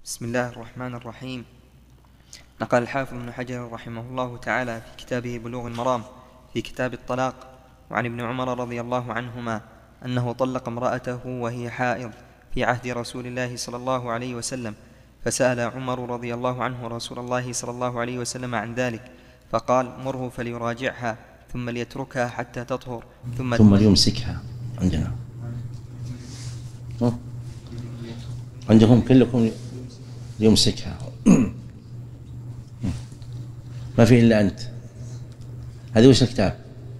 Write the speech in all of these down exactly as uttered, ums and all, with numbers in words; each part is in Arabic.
بسم الله الرحمن الرحيم. نقل الحافظ ابن حجر رحمه الله تعالى في كتابه بلوغ المرام في كتاب الطلاق وعن ابن عمر رضي الله عنهما أنه طلق امرأته وهي حائض في عهد رسول الله صلى الله عليه وسلم، فسأل عمر رضي الله عنه رسول الله صلى الله عليه وسلم عن ذلك فقال: مره فليراجعها ثم ليتركها حتى تطهر ثم, ثم ليمسكها. عندنا عندهم كلكم ليمسكها ما في إلا أنت. هذه وش الكتاب؟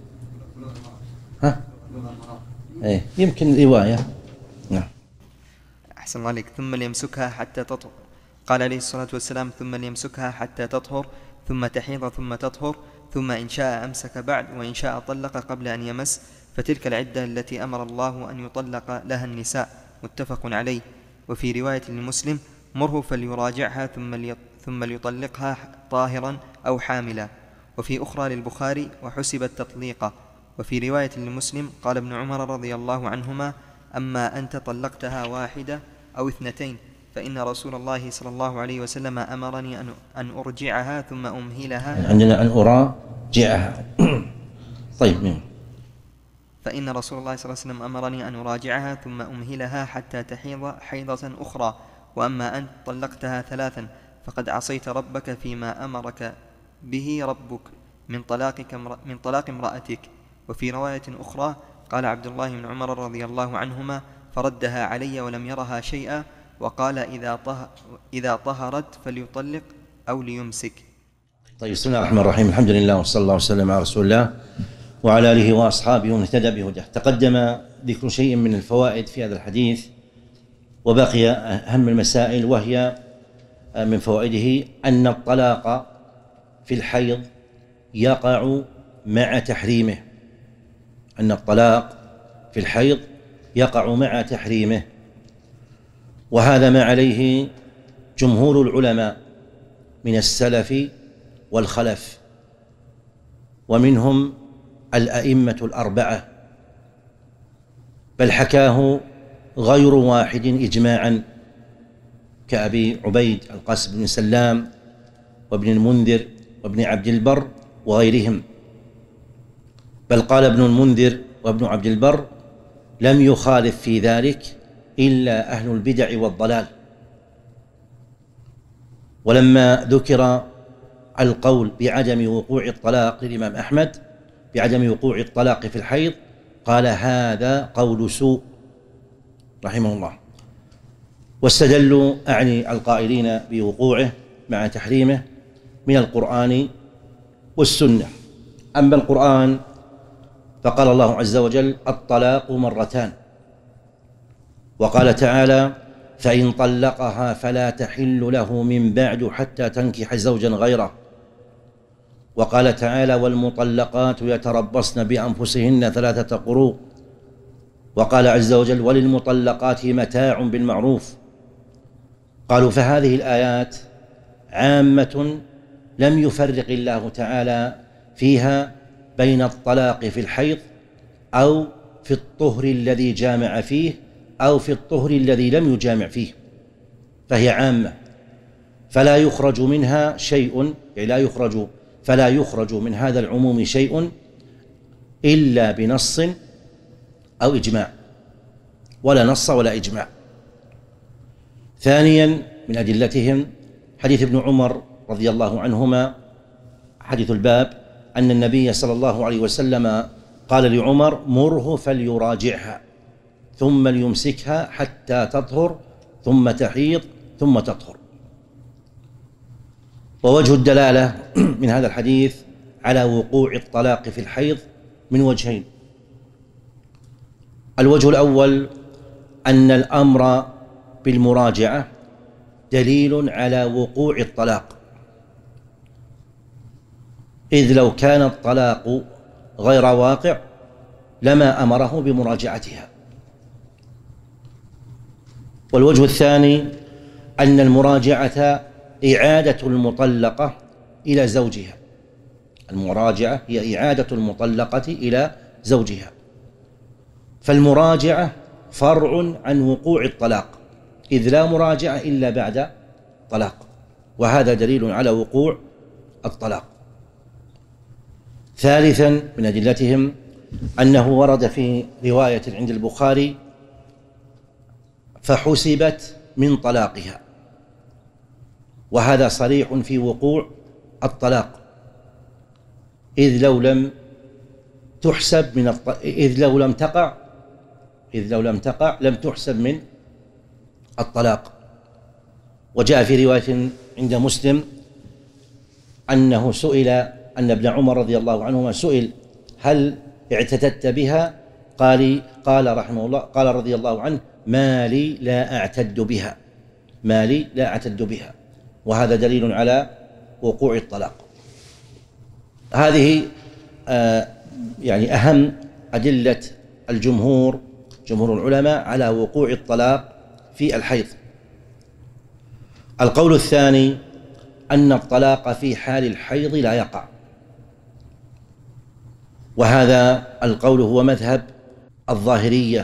ها؟ إيه يمكن رواية. نعم أحسن الله عليك. ثم ليمسكها حتى تطهر. قال عليه الصلاة والسلام: ثم ليمسكها حتى تطهر ثم تحيض ثم تطهر ثم إن شاء أمسك بعد وإن شاء طلق قبل أن يمس، فتلك العدة التي أمر الله أن يطلق لها النساء. متفق عليه. وفي رواية لمسلم: مره فليراجعها ثم ثم ليطلقها طاهرا أو حاملا. وفي أخرى للبخاري: وحسبت تطليقا. وفي رواية لمسلم قال ابن عمر رضي الله عنهما: أما أنت طلقتها واحدة أو اثنتين فإن رسول الله صلى الله عليه وسلم أمرني أن أرجعها ثم أمهلها. عندنا أن أراجعها. طيب مين؟ فإن رسول الله صلى الله عليه وسلم أمرني أن أراجعها ثم أمهلها حتى تحيض حيضة أخرى. وأما أنت طلقتها ثلاثا فقد عصيت ربك فيما أمرك به ربك من طلاقك من طلاق امرأتك. وفي رواية أخرى قال عبد الله بن عمر رضي الله عنهما: فردها علي ولم يرها شيئا، وقال: إذا طه إذا طهرت فليطلق أو ليمسك. طيب، بسم الله الرحمن الرحيم. الحمد لله وصلى الله وسلم على رسول الله وعلى آله وأصحابه ومن اهتدى بهداه. تقدم ذكر شيء من الفوائد في هذا الحديث، وبقي أهم المسائل، وهي من فوائده أن الطلاق في الحيض يقع مع تحريمه. أن الطلاق في الحيض يقع مع تحريمه، وهذا ما عليه جمهور العلماء من السلف والخلف، ومنهم الأئمة الأربعة، بل حكاه غير واحد إجماعا، كأبي عبيد القاسم بن سلام وابن المنذر وابن عبد البر وغيرهم. بل قال ابن المنذر وابن عبد البر: لم يخالف في ذلك إلا أهل البدع والضلال. ولما ذكر القول بعدم وقوع الطلاق للإمام أحمد بعدم وقوع الطلاق في الحيض، قال: هذا قول سوء رحمه الله. واستدلوا، أعني القائلين بوقوعه مع تحريمه، من القرآن والسنة. أما القرآن فقال الله عز وجل: الطلاق مرتان. وقال تعالى: فإن طلقها فلا تحل له من بعد حتى تنكح زوجا غيره. وقال تعالى: والمطلقات يتربصن بأنفسهن ثلاثة قروء. وقال عز وجل: وللمطلقات متاع بالمعروف. قالوا: فهذه الآيات عامة لم يفرق الله تعالى فيها بين الطلاق في الحيض أو في الطهر الذي جامع فيه أو في الطهر الذي لم يجامع فيه، فهي عامة، فلا يخرج منها شيء، يعني لا يخرج فلا يخرج من هذا العموم شيء إلا بنص أو إجماع، ولا نص ولا إجماع. ثانيا من أدلتهم حديث ابن عمر رضي الله عنهما، حديث الباب، أن النبي صلى الله عليه وسلم قال لعمر: مره فليراجعها ثم ليمسكها حتى تطهر ثم تحيض ثم تطهر. ووجه الدلالة من هذا الحديث على وقوع الطلاق في الحيض من وجهين. الوجه الأول أن الأمر بالمراجعة دليل على وقوع الطلاق، إذ لو كان الطلاق غير واقع لما أمره بمراجعتها. والوجه الثاني أن المراجعة إعادة المطلقة إلى زوجها. المراجعة هي إعادة المطلقة إلى زوجها، فالمراجعة فرع عن وقوع الطلاق، إذ لا مراجعة إلا بعد الطلاق، وهذا دليل على وقوع الطلاق. ثالثا من أدلتهم أنه ورد في رواية عند البخاري: فحسبت من طلاقها، وهذا صريح في وقوع الطلاق، إذ لو لم تحسب من الط... إذ لو لم تقع إذ لو لم تقع لم تحسب من الطلاق. وجاء في رواية عند مسلم أنه سئل أن ابن عمر رضي الله عنهما سئل: هل اعتددت بها؟ قال قال رحمه الله قال رضي الله عنه: ما لي لا أعتد بها ما لي لا أعتد بها وهذا دليل على وقوع الطلاق. هذه آه يعني أهم أدلة الجمهور جمهور العلماء على وقوع الطلاق في الحيض. القول الثاني أن الطلاق في حال الحيض لا يقع، وهذا القول هو مذهب الظاهرية،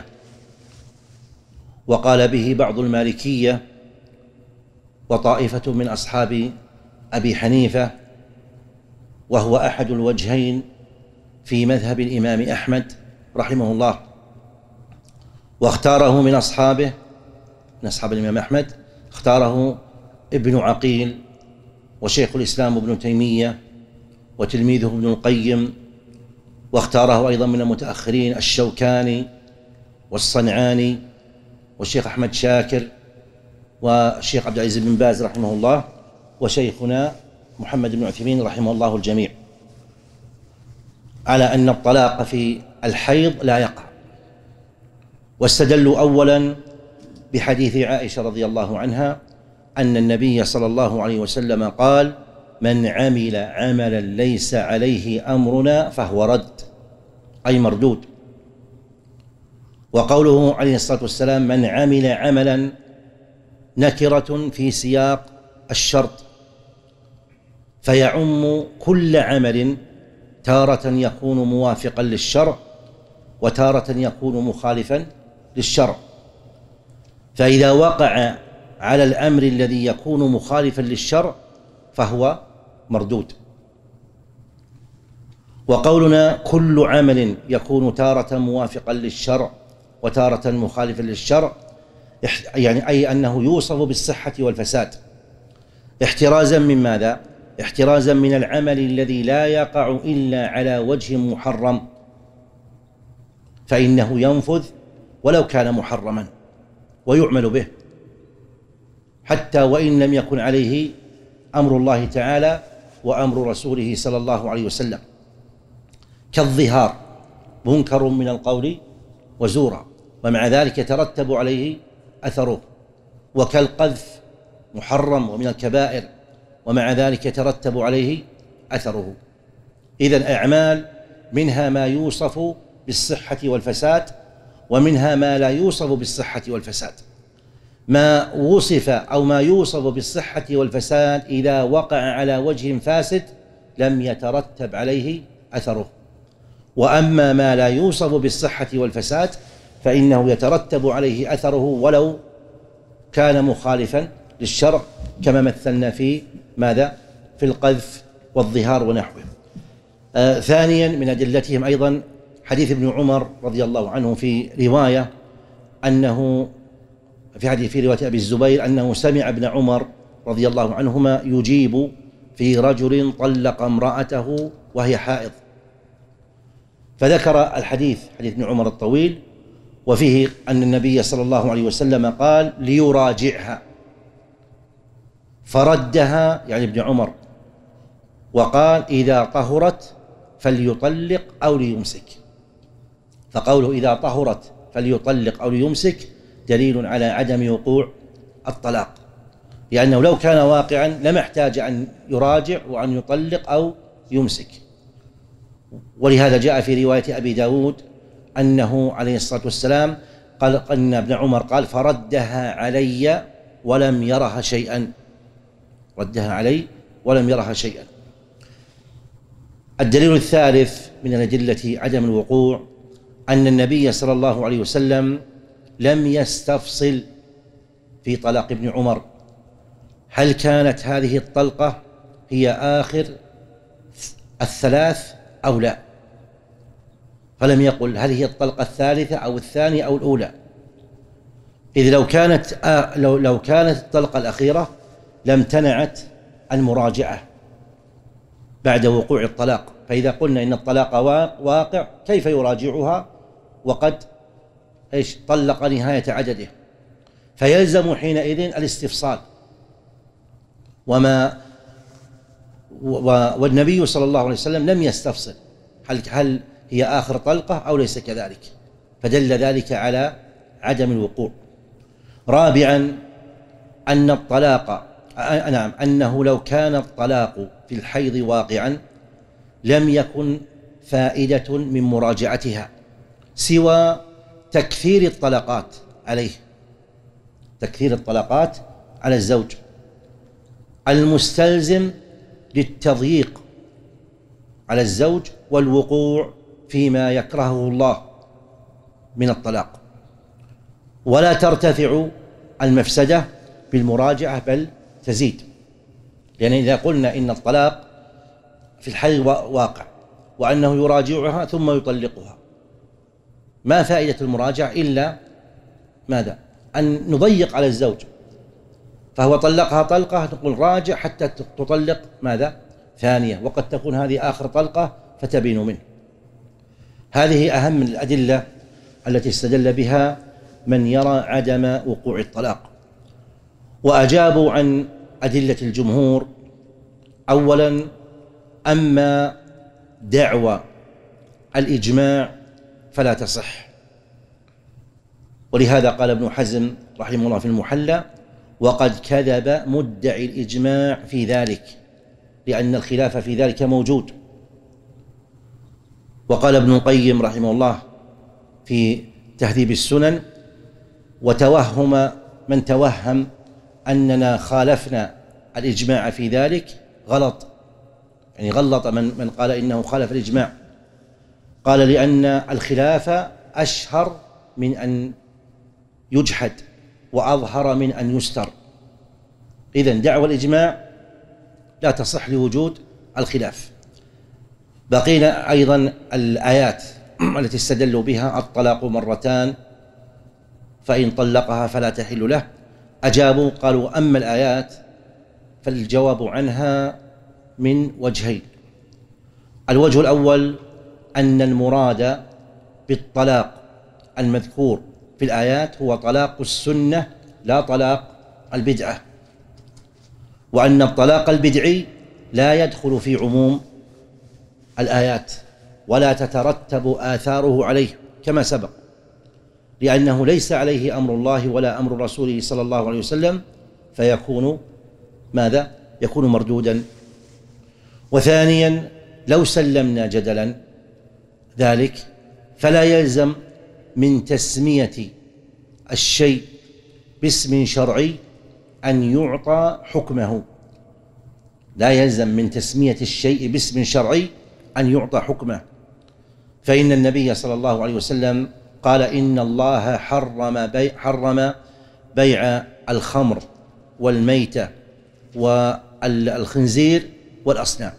وقال به بعض المالكية وطائفة من أصحاب أبي حنيفة، وهو أحد الوجهين في مذهب الإمام أحمد رحمه الله، واختاره من أصحابه من أصحاب الإمام أحمد اختاره ابن عقيل وشيخ الإسلام ابن تيمية وتلميذه ابن القيم، واختاره أيضا من المتأخرين الشوكاني والصنعاني والشيخ أحمد شاكر والشيخ عبد العزيز بن باز رحمه الله وشيخنا محمد بن عثيمين رحمه الله الجميع، على أن الطلاق في الحيض لا يقع. واستدلوا أولا بحديث عائشة رضي الله عنها أن النبي صلى الله عليه وسلم قال: من عمل عملا ليس عليه أمرنا فهو رد، أي مردود. وقوله عليه الصلاة والسلام: من عمل عملا نكرة في سياق الشرط، فيعم كل عمل، تارة يكون موافقا للشرع وتارة يكون مخالفا للشرع، فإذا وقع على الأمر الذي يكون مخالفا للشرع فهو مردود. وقولنا كل عمل يكون تارة موافقا للشرع وتارة مخالفا للشرع يعني أي أنه يوصف بالصحة والفساد، احترازا من ماذا؟ احترازا من العمل الذي لا يقع إلا على وجه محرم، فإنه ينفذ ولو كان محرما ويعمل به حتى وإن لم يكن عليه أمر الله تعالى وأمر رسوله صلى الله عليه وسلم، كالظهار منكر من القول وزورا ومع ذلك يترتب عليه أثره، وكالقذف محرم ومن الكبائر ومع ذلك يترتب عليه أثره. إذن أعمال منها ما يوصف بالصحة والفساد ومنها ما لا يوصف بالصحة والفساد. ما وصف أو ما يوصف بالصحة والفساد إذا وقع على وجه فاسد لم يترتب عليه أثره، وأما ما لا يوصف بالصحة والفساد فإنه يترتب عليه أثره ولو كان مخالفا للشرع، كما مثلنا في ماذا؟ في القذف والظهار ونحوه. آه ثانيا من أدلتهم أيضا حديث ابن عمر رضي الله عنه في رواية أنه في حديث في رواية أبي الزبير أنه سمع ابن عمر رضي الله عنهما يجيب في رجل طلق امرأته وهي حائض، فذكر الحديث حديث ابن عمر الطويل، وفيه أن النبي صلى الله عليه وسلم قال: ليراجعها، فردها يعني ابن عمر، وقال: إذا طهرت فليطلق أو ليمسك. فقوله إذا طهرت فليطلق أو ليمسك دليل على عدم وقوع الطلاق، لأنه لو كان واقعا لما احتاج أن يراجع وأن يطلق أو يمسك. ولهذا جاء في رواية أبي داود أنه عليه الصلاة والسلام قال أن ابن عمر قال: فردها علي ولم يرها شيئا ردها علي ولم يرها شيئا. الدليل الثالث من الأدلة عدم الوقوع أن النبي صلى الله عليه وسلم لم يستفصل في طلاق ابن عمر، هل كانت هذه الطلقة هي آخر الثلاث أو لا، فلم يقل هل هي الطلقة الثالثة أو الثانية أو الأولى. إذ لو كانت آه لو لو كانت الطلقة الأخيرة لامتنعت المراجعة بعد وقوع الطلاق، فإذا قلنا إن الطلاق واقع كيف يراجعها وقد إيش طلق نهاية عدده؟ فيلزم حينئذ الاستفصال. وما والنبي صلى الله عليه وسلم لم يستفصل هل هل هي آخر طلقة أو ليس كذلك، فدل ذلك على عدم الوقوع. رابعا أن الطلاق نعم أنه لو كان الطلاق في الحيض واقعا لم يكن فائدة من مراجعتها سوى تكثير الطلقات عليه، تكثير الطلقات على الزوج المستلزم للتضييق على الزوج والوقوع فيما يكرهه الله من الطلاق، ولا ترتفع المفسدة بالمراجعة بل تزيد. لأن إذا قلنا إن الطلاق في الحيض واقع وأنه يراجعها ثم يطلقها، ما فائدة المراجعة إلا ماذا؟ أن نضيق على الزوج، فهو طلقها طلقة نقول راجع حتى تطلق ماذا؟ ثانية، وقد تكون هذه آخر طلقة فتبين منه. هذه أهم الأدلة التي استدل بها من يرى عدم وقوع الطلاق. وأجابوا عن أدلة الجمهور. أولا أما دعوى الإجماع فلا تصح، ولهذا قال ابن حزم رحمه الله في المحلى وقد كذب مدعي الإجماع في ذلك، لأن الخلاف في ذلك موجود. وقال ابن القيم رحمه الله في تهذيب السنن وتوهم من توهم أننا خالفنا الإجماع في ذلك غلط، يعني غلط من, من قال إنه خالف الإجماع. قال لأن الخلاف أشهر من أن يجحد وأظهر من أن يستر، إذن دعوى الإجماع لا تصح لوجود الخلاف. بقينا أيضا الآيات التي استدلوا بها الطلاق مرتان فإن طلقها فلا تحل له. أجابوا قالوا أما الآيات فالجواب عنها من وجهين. الوجه الأول أن المراد بالطلاق المذكور في الآيات هو طلاق السنة لا طلاق البدعة، وأن الطلاق البدعي لا يدخل في عموم الآيات ولا تترتب آثاره عليه كما سبق، لأنه ليس عليه أمر الله ولا أمر رسوله صلى الله عليه وسلم، فيكون ماذا؟ يكون مردودا. وثانيا لو سلمنا جدلا ذلك فلا يلزم من تسمية الشيء باسم شرعي أن يعطى حكمه، لا يلزم من تسمية الشيء باسم شرعي أن يعطى حكمه، فإن النبي صلى الله عليه وسلم قال إن الله حرم بيع, حرم بيع الخمر والميتة والخنزير والأصنام،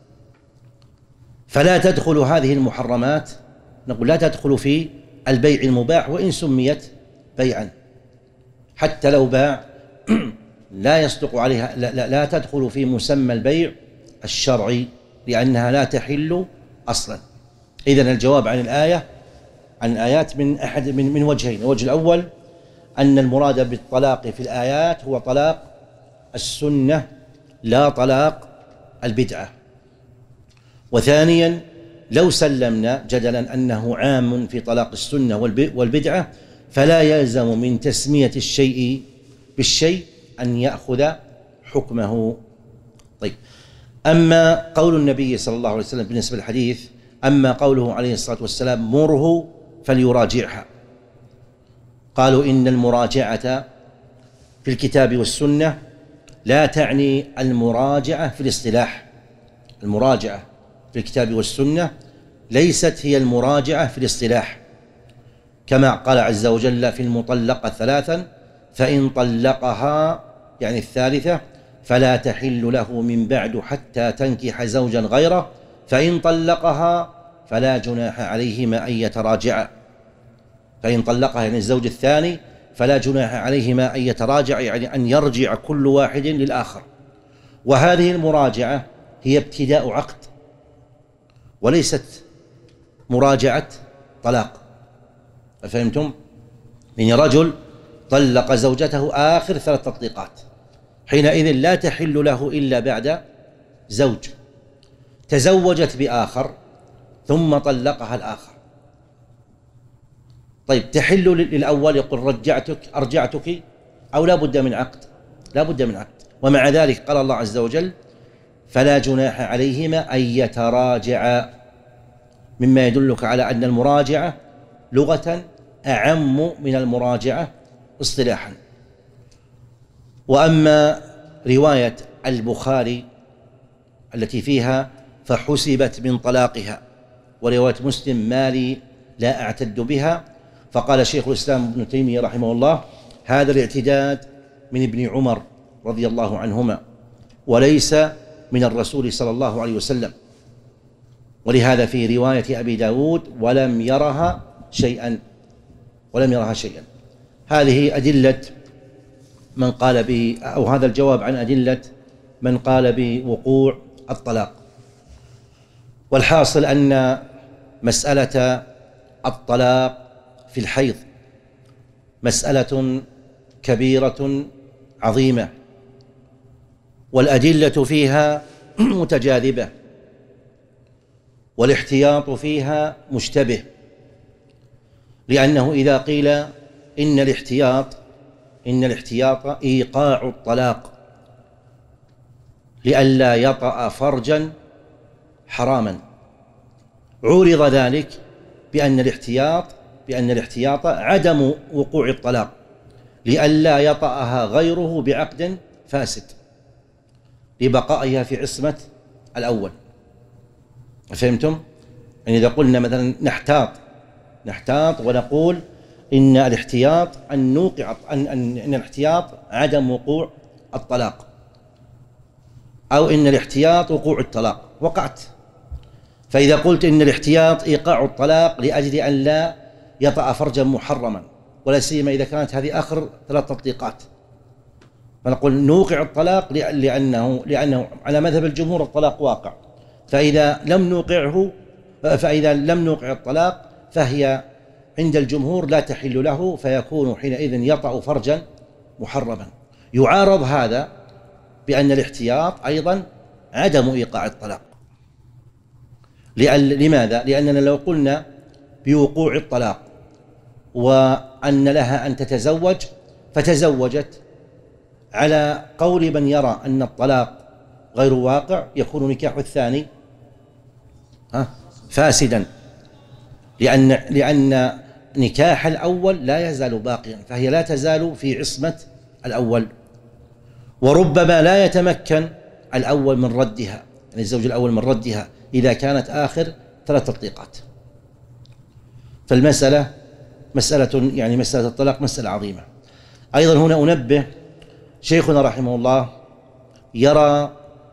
فلا تدخل هذه المحرمات، نقول لا تدخل في البيع المباح وإن سميت بيعا، حتى لو باع لا يصدق عليها، لا, لا, لا تدخل في مسمى البيع الشرعي لأنها لا تحل أصلا. إذن الجواب عن الآية عن الآيات من أحد من, من وجهين. الوجه الأول أن المراد بالطلاق في الآيات هو طلاق السنة لا طلاق البدعة. وثانيا لو سلمنا جدلا أنه عام في طلاق السنة والبدعة فلا يلزم من تسمية الشيء بالشيء أن يأخذ حكمه. طيب، أما قول النبي صلى الله عليه وسلم بالنسبة للحديث، أما قوله عليه الصلاة والسلام مره فليراجعها، قالوا إن المراجعة في الكتاب والسنة لا تعني المراجعة في الاصطلاح. المراجعة في الكتاب والسنة ليست هي المراجعة في الاصطلاح، كما قال عز وجل في المطلقة ثلاثا فإن طلقها يعني الثالثة فلا تحل له من بعد حتى تنكح زوجا غيره، فإن طلقها فلا جناح عليهما أن يتراجعا. فإن طلقها يعني الزوج الثاني فلا جناح عليهما أن يتراجع، يعني أن يرجع كل واحد للآخر. وهذه المراجعة هي ابتداء عقد وليست مراجعة طلاق. فهمتم؟ يعني رجل طلق زوجته آخر ثلاث تطليقات، حينئذ لا تحل له إلا بعد زوج. تزوجت بآخر ثم طلقها الآخر، طيب تحل للأول، يقول رجعتك أرجعتك، أو لا بد من عقد؟ لا بد من عقد. ومع ذلك قال الله عز وجل فلا جناح عليهما أن يتراجعا، مما يدلك على أن المراجعة لغة أعم من المراجعة اصطلاحا. وأما رواية البخاري التي فيها فحسبت من طلاقها، ورواية مسلم ما لي لا أعتد بها، فقال شيخ الإسلام ابن تيمية رحمه الله هذا الاعتداد من ابن عمر رضي الله عنهما وليس من الرسول صلى الله عليه وسلم، ولهذا في رواية أبي داود ولم يرها شيئا ولم يرها شيئا. هذه أدلة من قال ب أو هذا الجواب عن أدلة من قال بوقوع الطلاق. والحاصل أن مسألة الطلاق في الحيض مسألة كبيرة عظيمة، والأدلة فيها متجاذبة، والاحتياط فيها مشتبه، لأنه إذا قيل إن الاحتياط إن الاحتياط إيقاع الطلاق لئلا يطأ فرجا حراما، عورض ذلك بأن الاحتياط بأن الاحتياط عدم وقوع الطلاق لئلا يطأها غيره بعقد فاسد لبقائها في عصمة الأول. فهمتم؟ يعني إذا قلنا مثلا نحتاط نحتاط ونقول إن الاحتياط أن نوقع أن أن الاحتياط عدم وقوع الطلاق، أو إن الاحتياط وقوع الطلاق، وقعت. فإذا قلت إن الاحتياط إيقاع الطلاق لأجل أن لا يطأ فرجا محرما، ولا سيما إذا كانت هذه آخر ثلاث تطليقات، فنقول نوقع الطلاق لأنه لأنه على مذهب الجمهور الطلاق واقع، فإذا لم نوقعه فإذا لم نوقع الطلاق فهي عند الجمهور لا تحل له، فيكون حينئذ يطأ فرجا محرما. يعارض هذا بأن الاحتياط أيضا عدم إيقاع الطلاق. لماذا؟ لأننا لو قلنا بوقوع الطلاق وأن لها أن تتزوج فتزوجت على قول من يرى أن الطلاق غير واقع، يكون نكاح الثاني فاسدا، لأن لأن نكاح الأول لا يزال باقيا، فهي لا تزال في عصمة الأول، وربما لا يتمكن الأول من ردها، يعني الزوج الأول من ردها إذا كانت آخر ثلاث تطليقات. فالمسألة مسألة يعني مسألة الطلاق مسألة عظيمة. أيضا هنا أنبه، شيخنا رحمه الله يرى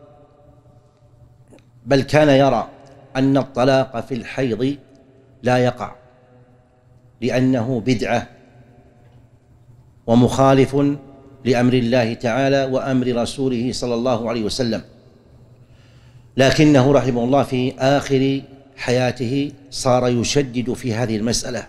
بل كان يرى أن الطلاق في الحيض لا يقع، لأنه بدعة ومخالف لأمر الله تعالى وأمر رسوله صلى الله عليه وسلم، لكنه رحمه الله في آخر حياته صار يشدد في هذه المسألة،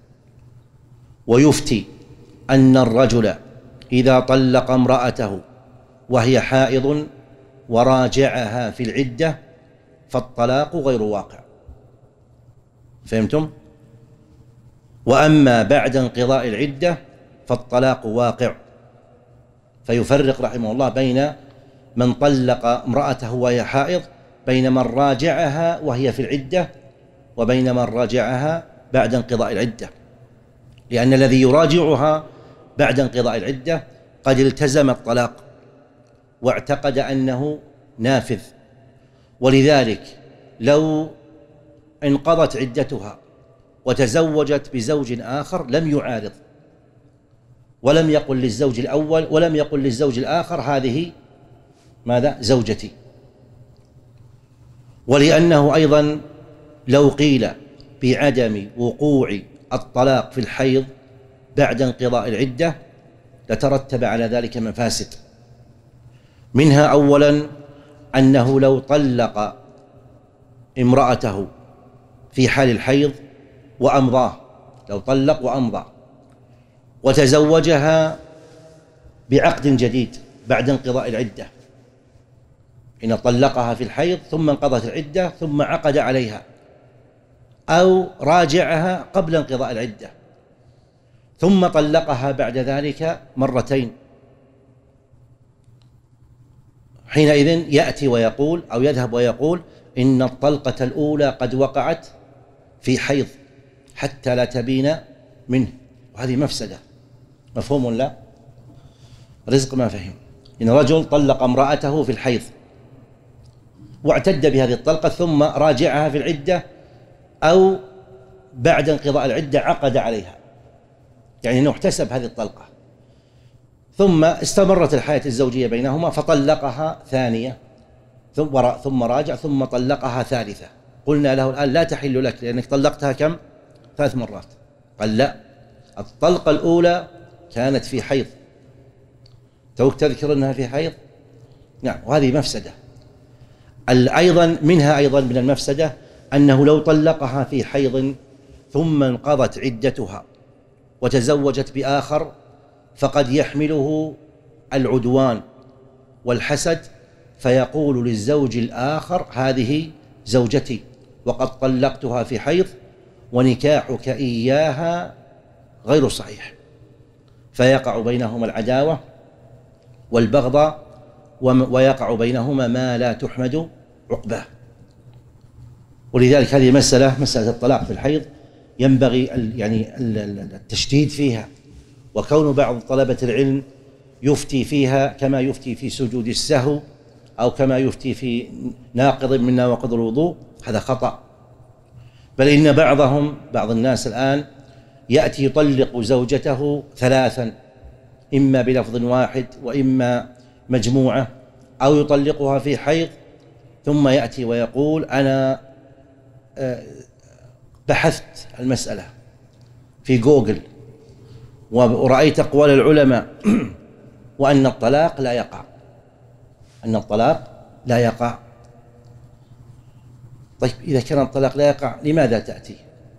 ويفتي أن الرجل إذا طلق امرأته وهي حائض وراجعها في العدة فالطلاق غير واقع. فهمتم؟ وأما بعد انقضاء العدة فالطلاق واقع. فيفرق رحمه الله بين من طلق امرأته وهي حائض، بين من راجعها وهي في العدة، وبين من راجعها بعد انقضاء العدة، لأن الذي يراجعها بعد انقضاء العدة قد التزم الطلاق واعتقد أنه نافذ، ولذلك لو انقضت عدتها وتزوجت بزوج آخر لم يعارض، ولم يقل للزوج الأول ولم يقل للزوج الآخر هذه ماذا؟ زوجتي. ولأنه أيضا لو قيل بعدم وقوع الطلاق في الحيض بعد انقضاء العدة لترتب على ذلك مفاسد، منها أولا أنه لو طلق امرأته في حال الحيض وأمضاه، لو طلق وأمضى وتزوجها بعقد جديد بعد انقضاء العدة، إن طلقها في الحيض ثم انقضت العدة ثم عقد عليها، أو راجعها قبل انقضاء العدة ثم طلقها بعد ذلك مرتين، حينئذ يأتي ويقول أو يذهب ويقول إن الطلقة الأولى قد وقعت في حيض حتى لا تبين منه، وهذه مفسدة. مفهوم لا؟ رزق ما فهم. إن رجل طلق امرأته في الحيض واعتد بهذه الطلقة ثم راجعها في العدة أو بعد انقضاء العدة عقد عليها، يعني أنه احتسب هذه الطلقة، ثم استمرت الحياة الزوجية بينهما فطلقها ثانية ثم راجع ثم طلقها ثالثة، قلنا له الآن لا تحل لك لأنك طلقتها كم؟ ثلاث مرات. قال لا، الطلقة الأولى كانت في حيض، توك تذكر أنها في حيض؟ نعم، وهذه مفسدة. أيضا منها أيضا من المفسدة أنه لو طلقها في حيض ثم انقضت عدتها وتزوجت بآخر فقد يحمله العدوان والحسد، فيقول للزوج الآخر هذه زوجتي وقد طلقتها في حيض ونكاحك إياها غير صحيح، فيقع بينهما العداوة والبغضاء ويقع بينهما ما لا تحمد عقباه. ولذلك هذه مسألة مسألة الطلاق في الحيض ينبغي يعني التشديد فيها، وكون بعض طلبة العلم يفتي فيها كما يفتي في سجود السهو أو كما يفتي في ناقض من نواقض الوضوء هذا خطأ، بل إن بعضهم بعض الناس الآن يأتي يطلق زوجته ثلاثا، إما بلفظ واحد وإما مجموعة، أو يطلقها في حيض ثم يأتي ويقول أنا بحثت المسألة في جوجل ورأيت أقوال العلماء وأن الطلاق لا يقع، أن الطلاق لا يقع. طيب إذا كان الطلاق لا يقع لماذا تأتي؟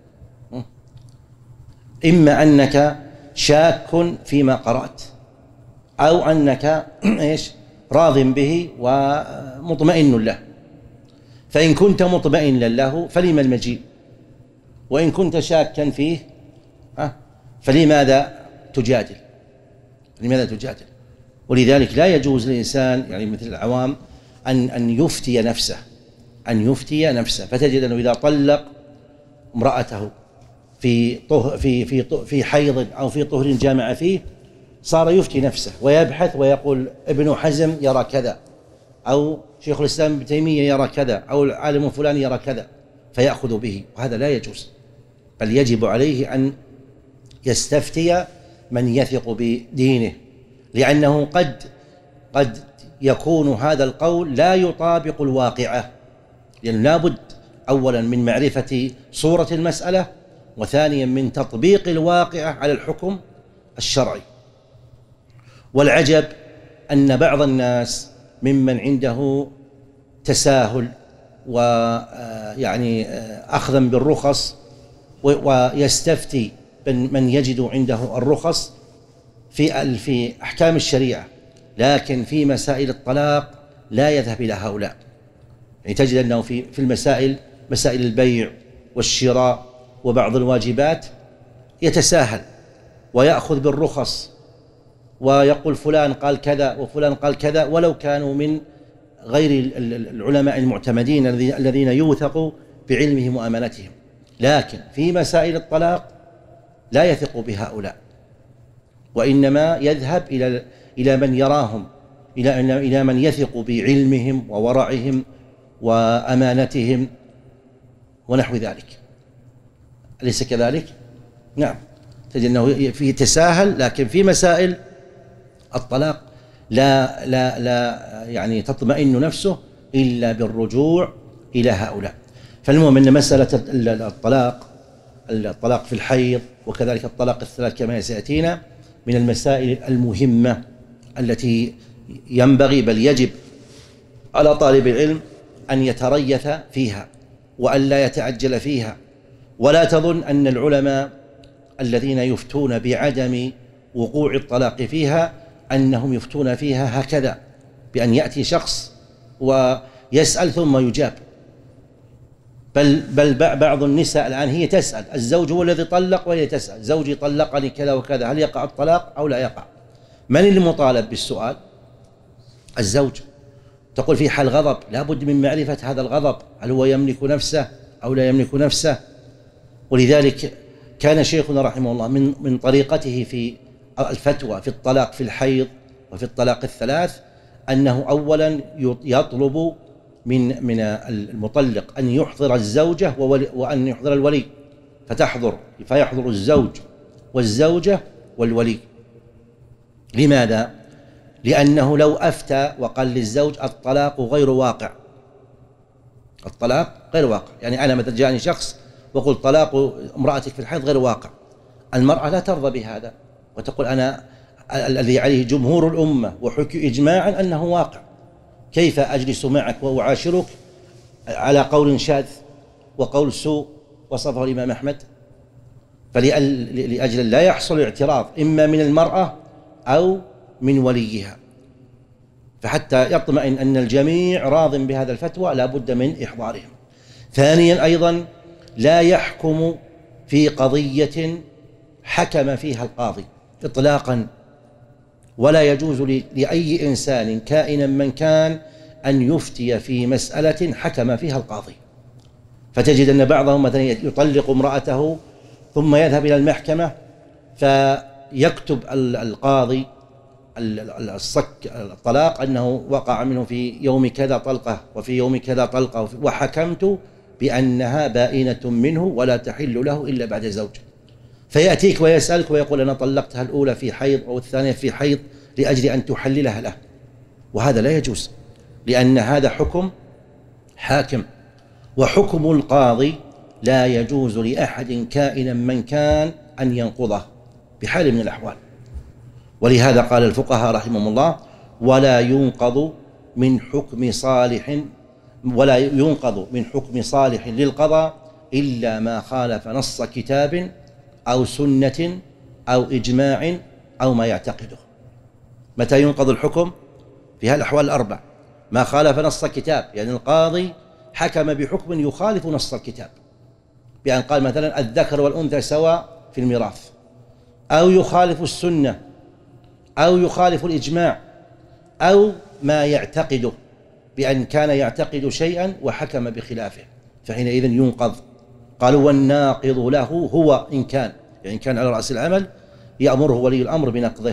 إما أنك شاك فيما قرأت أو أنك إيش راض به ومطمئن له، فإن كنت مطمئنا له فلما المجيء، وإن كنت شاكا فيه فلماذا تجادل؟ لماذا تجادل؟ ولذلك لا يجوز للإنسان يعني مثل العوام أن أن يفتي نفسه أن يفتي نفسه فتجد أنه إذا طلق امرأته في طه في في في حيض أو في طهر جامع فيه صار يفتي نفسه ويبحث ويقول ابن حزم يرى كذا، أو شيخ الإسلام ابن تيمية يرى كذا، أو العالم فلان يرى كذا، فيأخذ به، وهذا لا يجوز، بل يجب عليه أن يستفتي من يثق بدينه، لأنه قد قد يكون هذا القول لا يطابق الواقعة، لأن لابد أولا من معرفة صورة المسألة، وثانيا من تطبيق الواقعة على الحكم الشرعي. والعجب أن بعض الناس ممن عنده تساهل ويعني أخذا بالرخص ويستفتي من يجد عنده الرخص في في أحكام الشريعة، لكن في مسائل الطلاق لا يذهب إلى هؤلاء. يعني تجد أنه في في المسائل مسائل البيع والشراء وبعض الواجبات يتساهل ويأخذ بالرخص ويقول فلان قال كذا وفلان قال كذا، ولو كانوا من غير العلماء المعتمدين الذين يوثق بعلمهم وأمانتهم، لكن في مسائل الطلاق لا يثق بهؤلاء، وإنما يذهب إلى إلى من يراهم إلى إلى من يثق بعلمهم وورعهم وأمانتهم ونحو ذلك. أليس كذلك؟ نعم، تجد أنه فيه تساهل، لكن في مسائل الطلاق لا لا لا يعني تطمئن نفسه إلا بالرجوع إلى هؤلاء. فالمهم أن مسألة الطلاق الطلاق في الحيض وكذلك الطلاق الثلاث كما سيأتينا من المسائل المهمة التي ينبغي بل يجب على طالب العلم أن يتريث فيها وأن لا يتعجل فيها. ولا تظن أن العلماء الذين يفتون بعدم وقوع الطلاق فيها أنهم يفتون فيها هكذا بأن يأتي شخص ويسأل ثم يجاب، بل بل بعض النساء الآن هي تسأل، الزوج هو الذي طلق وهي تسأل زوجي طلقني كذا وكذا، هل يقع الطلاق أو لا يقع؟ من المطالب بالسؤال؟ الزوج. تقول في حال غضب لا بد من معرفة هذا الغضب، هل هو يملك نفسه أو لا يملك نفسه. ولذلك كان شيخنا رحمه الله من من طريقته في الفتوى في الطلاق في الحيض وفي الطلاق الثلاث أنه أولا يطلب من من المطلق أن يحضر الزوجة وأن يحضر الولي، فتحضر فيحضر الزوج والزوجة والولي. لماذا؟ لأنه لو أفتى وقال للزوج الطلاق غير واقع، الطلاق غير واقع، يعني أنا مثلا جاءني شخص وقلت طلاق امرأتك في الحيض غير واقع، المرأة لا ترضى بهذا وتقول أنا الذي عليه جمهور الأمة وحكي إجماعا أنه واقع، كيف أجلس معك وأعاشرك على قول شاذ وقول سوء وصفه الإمام أحمد؟ فلأجل لا يحصل اعتراض إما من المرأة أو من وليها، فحتى يطمئن أن الجميع راض بهذا الفتوى لا بد من إحضارهم. ثانيا أيضا لا يحكم في قضية حكم فيها القاضي إطلاقا، ولا يجوز لأي إنسان كائنا من كان أن يفتي في مسألة حكم فيها القاضي. فتجد أن بعضهم مثلا يطلق امرأته ثم يذهب إلى المحكمة فيكتب القاضي الصك الطلاق أنه وقع منه في يوم كذا طلقة وفي يوم كذا طلقة وحكمت بأنها بائنة منه ولا تحل له إلا بعد زوج، فيأتيك ويسألك ويقول أنا طلقتها الأولى في حيض أو الثانية في حيض لأجل أن تحللها له، وهذا لا يجوز لأن هذا حكم حاكم، وحكم القاضي لا يجوز لأحد كائنا من كان أن ينقضه بحال من الأحوال. ولهذا قال الفقهاء رحمهم الله ولا ينقض من حكم صالح ولا ينقض من حكم صالح للقضاء إلا ما خالف نص كتاب أو سنة أو إجماع أو ما يعتقده. متى ينقض الحكم؟ في هالأحوال الأربع: ما خالف نص كتاب، يعني القاضي حكم بحكم يخالف نص الكتاب بأن قال مثلا الذكر والأنثى سواء في الميراث، أو يخالف السنة، أو يخالف الإجماع، أو ما يعتقده بأن كان يعتقد شيئا وحكم بخلافه، فحينئذ ينقض. قالوا والناقض له هو إن كان، يعني إن كان على رأس العمل يأمره ولي الأمر بنقضه.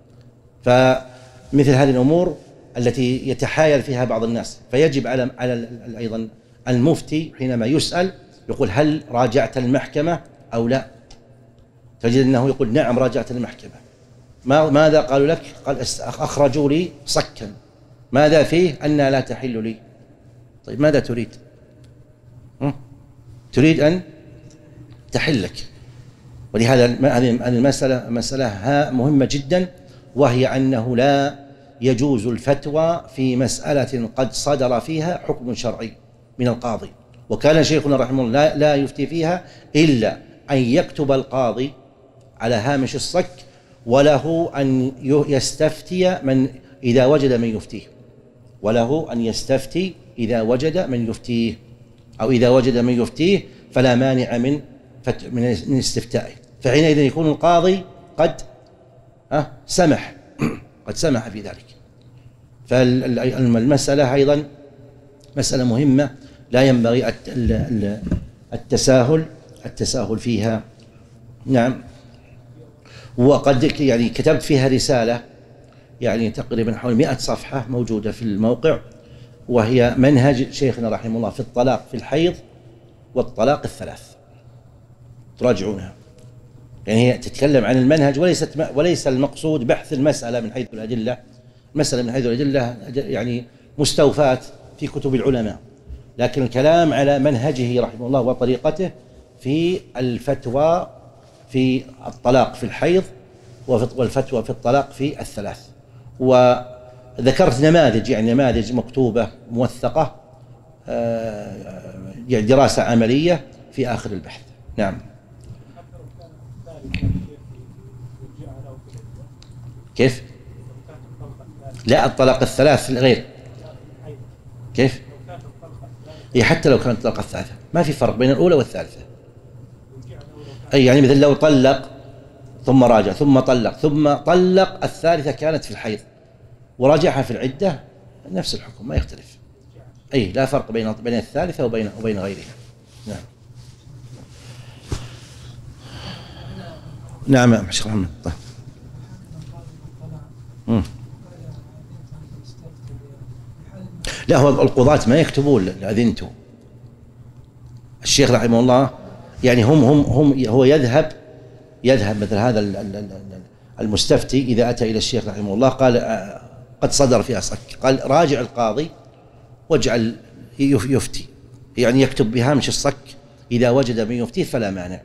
فمثل هذه الأمور التي يتحايل فيها بعض الناس، فيجب على على أيضا المفتي حينما يسأل يقول هل راجعت المحكمة أو لا؟ تجد أنه يقول نعم راجعت المحكمة. ماذا قالوا لك؟ قال أخرجوا لي صكا، ماذا فيه؟ أنها لا تحل لي. طيب ماذا تريد؟ تريد أن تحلك. ولهذا هذه المسألة مسألة مهمة جدا، وهي أنه لا يجوز الفتوى في مسألة قد صدر فيها حكم شرعي من القاضي. وكان شيخنا رحمه الله لا, لا يفتي فيها إلا أن يكتب القاضي على هامش الصك وله أن يستفتي من إذا وجد من يفتيه، وله أن يستفتي إذا وجد من يفتيه، أو إذا وجد من يفتيه فلا مانع من من استفتائه، فحينئذ يكون القاضي قد أه سمح قد سمح في ذلك. فالمسألة أيضا مسألة مهمة لا ينبغي التساهل التساهل فيها. نعم. وقد يعني كتبت فيها رسالة يعني تقريبا حوالي مئة صفحة موجودة في الموقع، وهي منهج شيخنا رحمه الله في الطلاق في الحيض والطلاق الثلاث، تراجعونها. يعني هي تتكلم عن المنهج، وليست وليس المقصود بحث المسألة من حيث الأدلة، مسألة من حيث الأدلة يعني مستوفاة في كتب العلماء، لكن الكلام على منهجه رحمه الله وطريقته في الفتوى في الطلاق في الحيض والفتوى في الطلاق في الثلاث. وذكرت نماذج يعني نماذج مكتوبة موثقة يعني دراسة عملية في آخر البحث. نعم. كيف؟ لا، الطلاق الثلاث غير. كيف؟ هي حتى لو كانت الطلاق الثالثة ما في فرق بين الأولى والثالثة. أي يعني مثل لو طلق ثم راجع ثم طلق ثم طلق الثالثة كانت في الحيض وراجعها في العدة نفس الحكم ما يختلف. أي لا فرق بين بين الثالثة وبين وبين غيرها. نعم. نعم يا شيخ محمد. طيب. مم. لا، هو القضاة ما يكتبون أذنته. الشيخ رحمه الله يعني هم هم هم هو يذهب يذهب مثل هذا المستفتي إذا أتى إلى الشيخ رحمه الله قال قد صدر فيها صك، قال راجع القاضي واجعل يفتي، يعني يكتب بهامش الصك إذا وجد من يفتيه فلا مانع.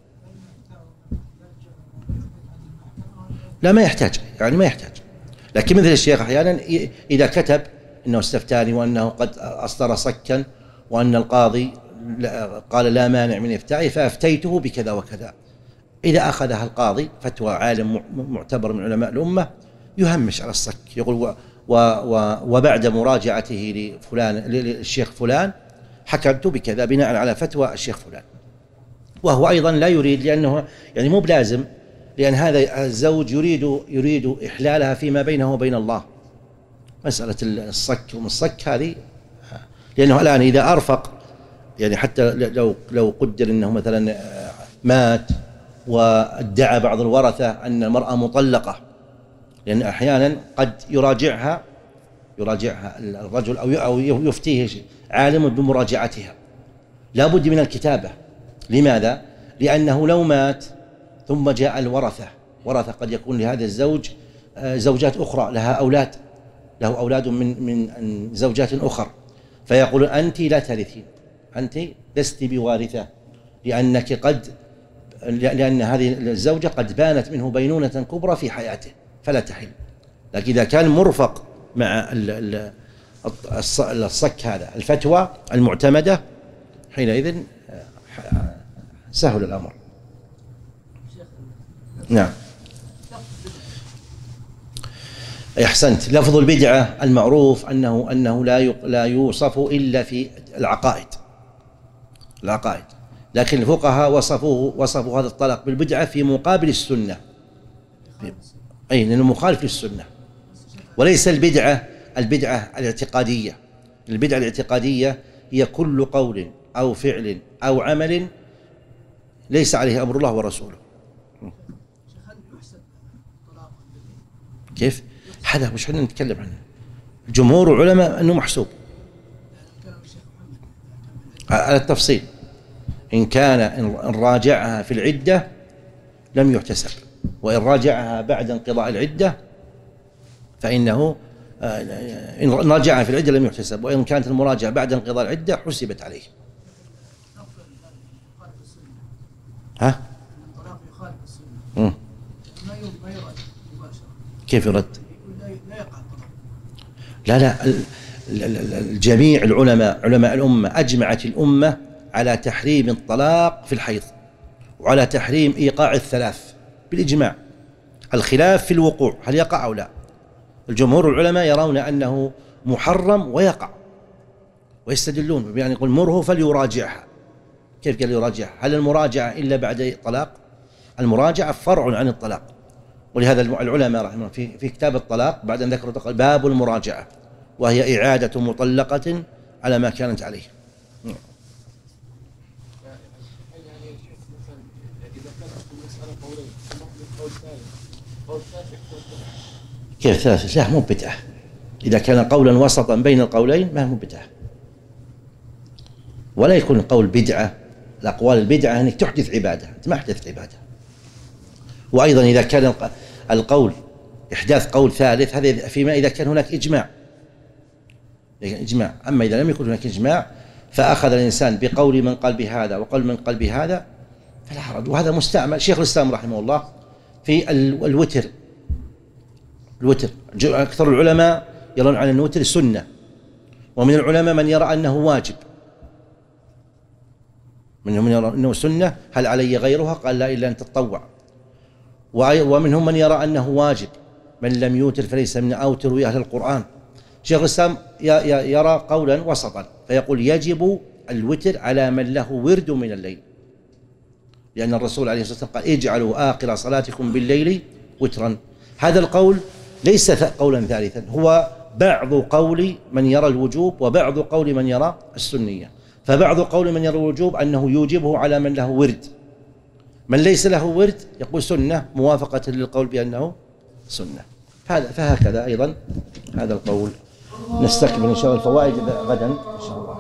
لا ما يحتاج، يعني ما يحتاج. لكن مثل الشيخ أحيانا إذا كتب إنه استفتاني وأنه قد أصدر صكا وأن القاضي قال لا مانع من إفتائه فأفتيته بكذا وكذا، إذا أخذها القاضي فتوى عالم معتبر من علماء الأمة يهمش على الصك، يقول و و و وبعد مراجعته لفلان للشيخ فلان حكمت بكذا بناء على فتوى الشيخ فلان. وهو أيضا لا يريد، لأنه يعني مو بلازم، لأن هذا الزوج يريد يريد إحلالها فيما بينه وبين الله. مسألة الصك ومن الصك هذه، لأنه الآن إذا أرفق يعني حتى لو لو قدر أنه مثلا مات وادعى بعض الورثة أن المرأة مطلقة، لأن أحيانا قد يراجعها يراجعها الرجل أو أو يفتيه عالم بمراجعتها، لا بد من الكتابة. لماذا؟ لأنه لو مات ثم جاء الورثة ورثة قد يكون لهذا الزوج زوجات أخرى لها أولاد له أولاد من من زوجات أخرى، فيقول أنت لا ترثين، أنت لست بوارثة، لأنك قد لأن هذه الزوجة قد بانت منه بينونة كبرى في حياته فلا تحل. لكن إذا كان مرفق مع الصك هذا الفتوى المعتمدة حينئذ سهل الأمر. نعم. أحسنت. لفظ البدعة المعروف أنه أنه لا لا يوصف إلا في العقائد العقائد لكن الفقهاء وصفوه وصفوا هذا الطلاق بالبدعة في مقابل السنة، أي لأنه مخالف للسنة، وليس البدعة البدعة الاعتقادية. البدعة الاعتقادية هي كل قول أو فعل أو عمل ليس عليه أمر الله ورسوله. كيف؟ هذا مش حنا نتكلم عنه. جمهور العلماء أنه محسوب على التفصيل. إن كان إن راجعها في العدة لم يحتسب، وإن راجعها بعد انقضاء العدة فإنه إن راجعها في العدة لم يحتسب، وإن كانت المراجعة بعد انقضاء العدة حسبت عليه. ها؟ مم. كيف يرد؟ لا لا، الجميع العلماء علماء الأمة أجمعت الأمة على تحريم الطلاق في الحيض وعلى تحريم إيقاع الثلاث بالإجماع. الخلاف في الوقوع هل يقع أو لا. الجمهور العلماء يرون أنه محرم ويقع، ويستدلون يعني يقول مره فليراجعها. كيف قال يراجعها؟ هل المراجعة إلا بعد طلاق؟ المراجعة فرع عن الطلاق، ولهذا العلماء رحمه الله في في كتاب الطلاق بعد أن ذكروا باب المراجعة، وهي إعادة مطلقة على ما كانت عليه. كيف ثلاثة؟ لا، مو بدعة. إذا كان قولا وسطا بين القولين ما هو بدعة، ولا يكون القول بدعة. الأقوال البدعة أنك تحدث عبادة، أنت ما أحدثت عبادة. وأيضا إذا كان القول إحداث قول ثالث هذا فيما إذا كان هناك إجماع إجماع. أما إذا لم يكن هناك إجماع فأخذ الإنسان بقول من قال بهذا وقول من قال بهذا فلا حرج. وهذا مستعمل شيخ الإسلام رحمه الله في الوتر. الوتر أكثر العلماء يرون على الوتر سنة، ومن العلماء من يرى أنه واجب، منهم من يرى أنه سنة هل علي غيرها؟ قال لا إلا أن تتطوع. ومنهم من يرى أنه واجب، من لم يوتر فليس من أوتر أهل القرآن. شيخ الإسلام يرى قولا وسطا فيقول يجب الوتر على من له ورد من الليل، لأن الرسول عليه الصلاة والسلام قال اجعلوا آخر صلاتكم بالليل وترا. هذا القول ليس قولا ثالثا، هو بعض قول من يرى الوجوب وبعض قول من يرى السنية. فبعض قول من يرى الوجوب أنه يوجبه على من له ورد، من ليس له ورد يقول سنة موافقة للقول بأنه سنة. فهذا فهكذا أيضا هذا القول. نستكمل إن شاء الله الفوائد غدا إن شاء الله.